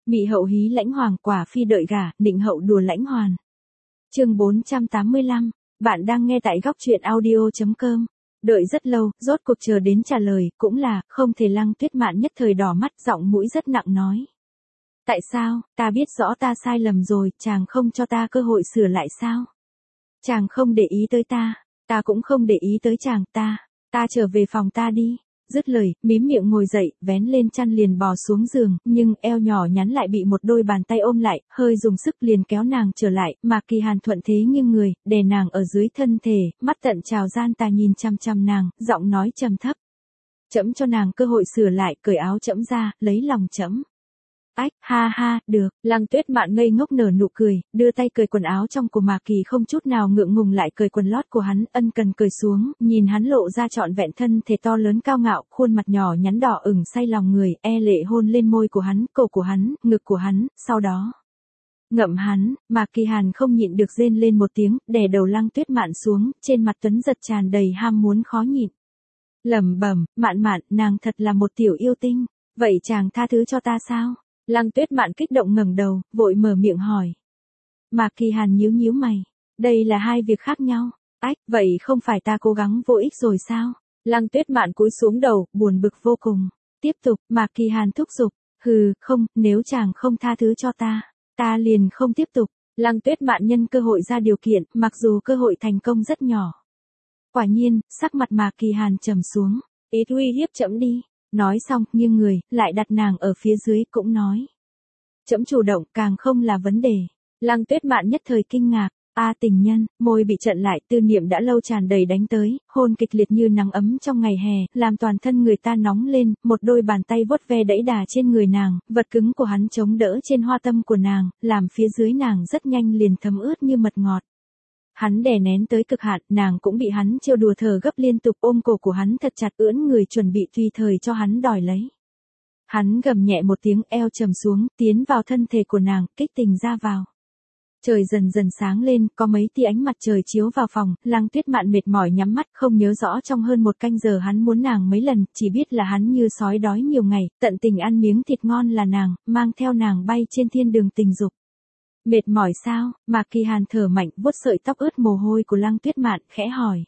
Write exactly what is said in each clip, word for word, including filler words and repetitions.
Mị hậu hí lãnh hoàng, quả phi đợi gả, định hậu đùa lãnh hoàn. Chương bốn trăm tám mươi lăm, bạn đang nghe tại góc truyện audio chấm com. Đợi rất lâu, rốt cuộc chờ đến trả lời, cũng là, không thể. Lăng Tuyết Mạn nhất thời đỏ mắt, giọng mũi rất nặng nói. Tại sao, ta biết rõ ta sai lầm rồi, chàng không cho ta cơ hội sửa lại sao? Chàng không để ý tới ta, ta cũng không để ý tới chàng, ta, ta trở về phòng ta đi. Dứt lời, mím miệng ngồi dậy, vén lên chăn liền bò xuống giường, nhưng eo nhỏ nhắn lại bị một đôi bàn tay ôm lại, hơi dùng sức liền kéo nàng trở lại, Mạc Kỳ Hàn thuận thế nghiêng người, đè nàng ở dưới thân thể, mắt tận trào gian tà nhìn chăm chăm nàng, giọng nói trầm thấp. Trẫm cho nàng cơ hội sửa lại, cởi áo trẫm ra, lấy lòng trẫm. Ách, ha ha, được. Lăng Tuyết Mạn ngây ngốc nở nụ cười, đưa tay cởi quần áo trong của Mạc Kỳ, không chút nào ngượng ngùng lại cởi quần lót của hắn, ân cần cởi xuống, nhìn hắn lộ ra trọn vẹn thân thể to lớn cao ngạo, khuôn mặt nhỏ nhắn đỏ ửng say lòng người, e lệ hôn lên môi của hắn, cổ của hắn, ngực của hắn, sau đó ngậm hắn. Mạc Kỳ Hàn không nhịn được rên lên một tiếng, đè đầu Lăng Tuyết Mạn xuống, trên mặt Tuấn giật tràn đầy ham muốn khó nhịn. Lẩm bẩm, Mạn Mạn, nàng thật là một tiểu yêu tinh, vậy chàng tha thứ cho ta sao? Lăng Tuyết Mạn kích động ngẩng đầu, vội mở miệng hỏi. Mạc Kỳ Hàn nhíu nhíu mày, đây là hai việc khác nhau. Ách, vậy không phải ta cố gắng vô ích rồi sao? Lăng Tuyết Mạn cúi xuống đầu, buồn bực vô cùng. Tiếp tục, Mạc Kỳ Hàn thúc giục. Hừ, không, nếu chàng không tha thứ cho ta, ta liền không tiếp tục. Lăng Tuyết Mạn nhân cơ hội ra điều kiện, mặc dù cơ hội thành công rất nhỏ. Quả nhiên, sắc mặt Mạc Kỳ Hàn trầm xuống. Ít uy hiếp trẫm đi. Nói xong, nghiêng người, lại đặt nàng ở phía dưới, cũng nói. Trẫm chủ động, càng không là vấn đề. Lăng Tuyết Mạn nhất thời kinh ngạc. A tình nhân, môi bị chặn lại, tư niệm đã lâu tràn đầy đánh tới, hôn kịch liệt như nắng ấm trong ngày hè, làm toàn thân người ta nóng lên, một đôi bàn tay vuốt ve đẫy đà trên người nàng, vật cứng của hắn chống đỡ trên hoa tâm của nàng, làm phía dưới nàng rất nhanh liền thấm ướt như mật ngọt. Hắn đè nén tới cực hạn, nàng cũng bị hắn trêu đùa thở gấp liên tục, ôm cổ của hắn thật chặt, ưỡn người chuẩn bị tùy thời cho hắn đòi lấy. Hắn gầm nhẹ một tiếng, eo trầm xuống, tiến vào thân thể của nàng, kích tình ra vào. Trời dần dần sáng lên, có mấy tia ánh mặt trời chiếu vào phòng, Lăng Tuyết Mạn mệt mỏi nhắm mắt, không nhớ rõ trong hơn một canh giờ hắn muốn nàng mấy lần, chỉ biết là hắn như sói đói nhiều ngày, tận tình ăn miếng thịt ngon là nàng, mang theo nàng bay trên thiên đường tình dục. Mệt mỏi sao? Mạc Kỳ Hàn thở mạnh, vuốt sợi tóc ướt mồ hôi của Lăng Tuyết Mạn, khẽ hỏi.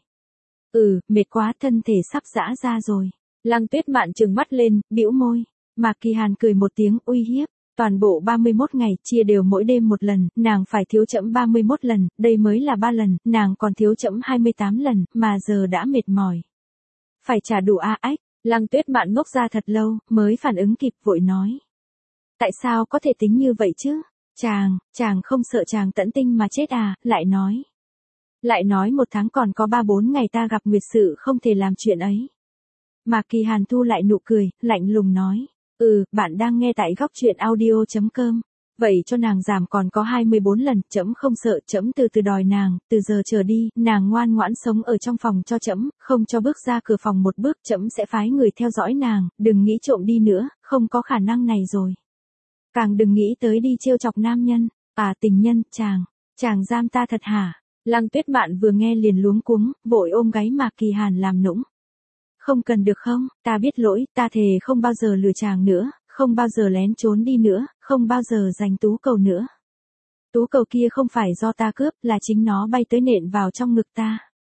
Ừ, mệt quá, thân thể sắp giã ra rồi. Lăng Tuyết Mạn trừng mắt lên, bĩu môi. Mạc Kỳ Hàn cười một tiếng, uy hiếp. Toàn bộ ba mươi mốt ngày, chia đều mỗi đêm một lần, nàng phải thiếu trẫm ba mươi mốt lần, đây mới là ba lần, nàng còn thiếu trẫm hai mươi tám lần, mà giờ đã mệt mỏi. Phải trả đủ a ách. Lăng Tuyết Mạn ngốc ra thật lâu, mới phản ứng kịp, vội nói. Tại sao có thể tính như vậy chứ? Chàng, chàng không sợ chàng tẫn tinh mà chết à, lại nói. Lại nói một tháng còn có ba bốn ngày ta gặp nguyệt sự, không thể làm chuyện ấy. Mạc Kỳ Hàn thu lại nụ cười, lạnh lùng nói. Ừ, bạn đang nghe tại góc truyện audio chấm com. Vậy cho nàng giảm còn có hai mươi bốn lần, trẫm không sợ, trẫm từ từ đòi nàng, từ giờ trở đi, nàng ngoan ngoãn sống ở trong phòng cho trẫm, không cho bước ra cửa phòng một bước, trẫm sẽ phái người theo dõi nàng, đừng nghĩ trộm đi nữa, không có khả năng này rồi. Càng đừng nghĩ tới đi trêu chọc nam nhân. À tình nhân, chàng, chàng giam ta thật hả? Lăng Tuyết Mạn vừa nghe liền luống cuống, vội ôm gáy Mạc Kỳ Hàn làm nũng. Không cần được không, ta biết lỗi, ta thề không bao giờ lừa chàng nữa, không bao giờ lén trốn đi nữa, không bao giờ giành tú cầu nữa. Tú cầu kia không phải do ta cướp, là chính nó bay tới nện vào trong ngực ta.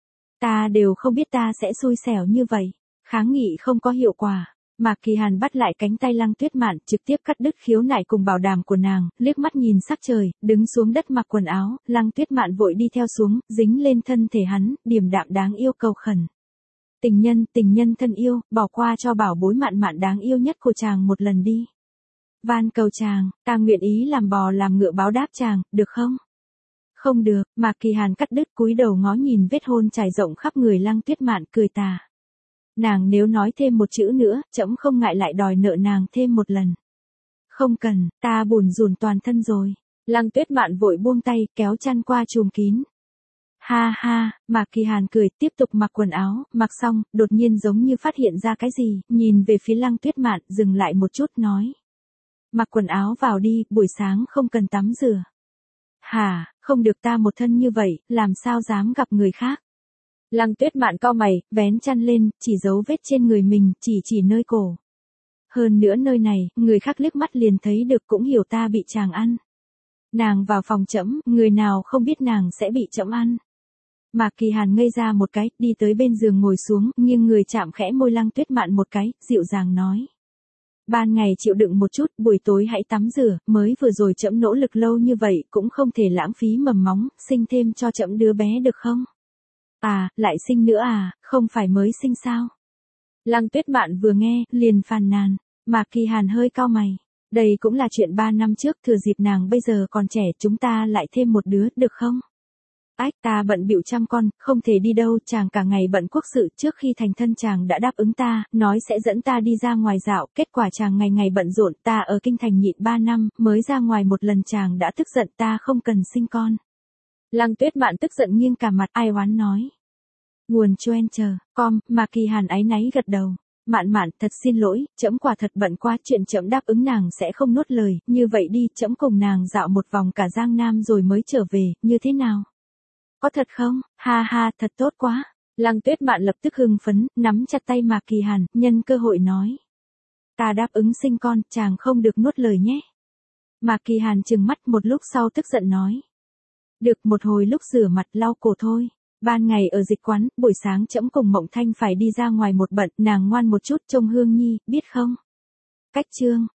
Ta đều không biết ta sẽ xui xẻo như vậy. Kháng nghị không có hiệu quả. Mạc Kỳ Hàn bắt lại cánh tay Lăng Tuyết Mạn, trực tiếp cắt đứt khiếu nại cùng bảo đảm của nàng, liếc mắt nhìn sắc trời, đứng xuống đất mặc quần áo, Lăng Tuyết Mạn vội đi theo xuống, dính lên thân thể hắn, điềm đạm đáng yêu cầu khẩn. Tình nhân, tình nhân thân yêu, bỏ qua cho bảo bối Mạn Mạn đáng yêu nhất của chàng một lần đi. Van cầu chàng, ta nguyện ý làm bò làm ngựa báo đáp chàng, được không? Không được. Mạc Kỳ Hàn cắt đứt, cúi đầu ngó nhìn vết hôn trải rộng khắp người Lăng Tuyết Mạn, cười tà. Nàng nếu nói thêm một chữ nữa, trẫm không ngại lại đòi nợ nàng thêm một lần. Không cần, ta bủn rủn toàn thân rồi. Lăng Tuyết Mạn vội buông tay, kéo chăn qua trùm kín. Ha ha, Mạc Kỳ Hàn cười, tiếp tục mặc quần áo, mặc xong, đột nhiên giống như phát hiện ra cái gì, nhìn về phía Lăng Tuyết Mạn, dừng lại một chút nói. Mặc quần áo vào đi, buổi sáng không cần tắm rửa. Hả, không được, ta một thân như vậy, làm sao dám gặp người khác. Lăng Tuyết Mạn cau mày, vén chăn lên, chỉ dấu vết trên người mình, chỉ chỉ nơi cổ. Hơn nữa nơi này, người khác liếc mắt liền thấy được cũng hiểu ta bị chàng ăn. Nàng vào phòng trẫm, người nào không biết nàng sẽ bị trẫm ăn. Mạc Kỳ Hàn ngây ra một cái, đi tới bên giường ngồi xuống, nghiêng người chạm khẽ môi Lăng Tuyết Mạn một cái, dịu dàng nói. Ban ngày chịu đựng một chút, buổi tối hãy tắm rửa, mới vừa rồi trẫm nỗ lực lâu như vậy cũng không thể lãng phí mầm móng, sinh thêm cho trẫm đứa bé được không? À, lại sinh nữa à, không phải mới sinh sao? Lăng Tuyết Mạn vừa nghe, liền phàn nàn. Mạc Kỳ Hàn hơi cau mày. Đây cũng là chuyện ba năm trước, thừa dịp nàng bây giờ còn trẻ, chúng ta lại thêm một đứa, được không? Ách, ta bận bịu chăm con, không thể đi đâu, chàng cả ngày bận quốc sự, trước khi thành thân chàng đã đáp ứng ta, nói sẽ dẫn ta đi ra ngoài dạo, kết quả chàng ngày ngày bận rộn, ta ở kinh thành nhịn ba năm, mới ra ngoài một lần chàng đã tức giận ta không cần sinh con. Lăng Tuyết Mạn tức giận nghiêng cả mặt, ai oán nói. Nguồn choen chờ, com, Mạc Kỳ Hàn áy náy gật đầu. Mạn Mạn, thật xin lỗi, trẫm quả thật bận quá, chuyện trẫm đáp ứng nàng sẽ không nuốt lời, như vậy đi, trẫm cùng nàng dạo một vòng cả Giang Nam rồi mới trở về, như thế nào? Có thật không? Ha ha, thật tốt quá. Lăng Tuyết Mạn lập tức hưng phấn, nắm chặt tay Mạc Kỳ Hàn, nhân cơ hội nói. Ta đáp ứng sinh con, chàng không được nuốt lời nhé. Mạc Kỳ Hàn trừng mắt một lúc sau tức giận nói. Được, một hồi lúc rửa mặt lau cổ thôi. Ban ngày ở dịch quán, buổi sáng trẫm cùng Mộng Thanh phải đi ra ngoài một bận, nàng ngoan một chút trông Hương Nhi, biết không? Cách chương.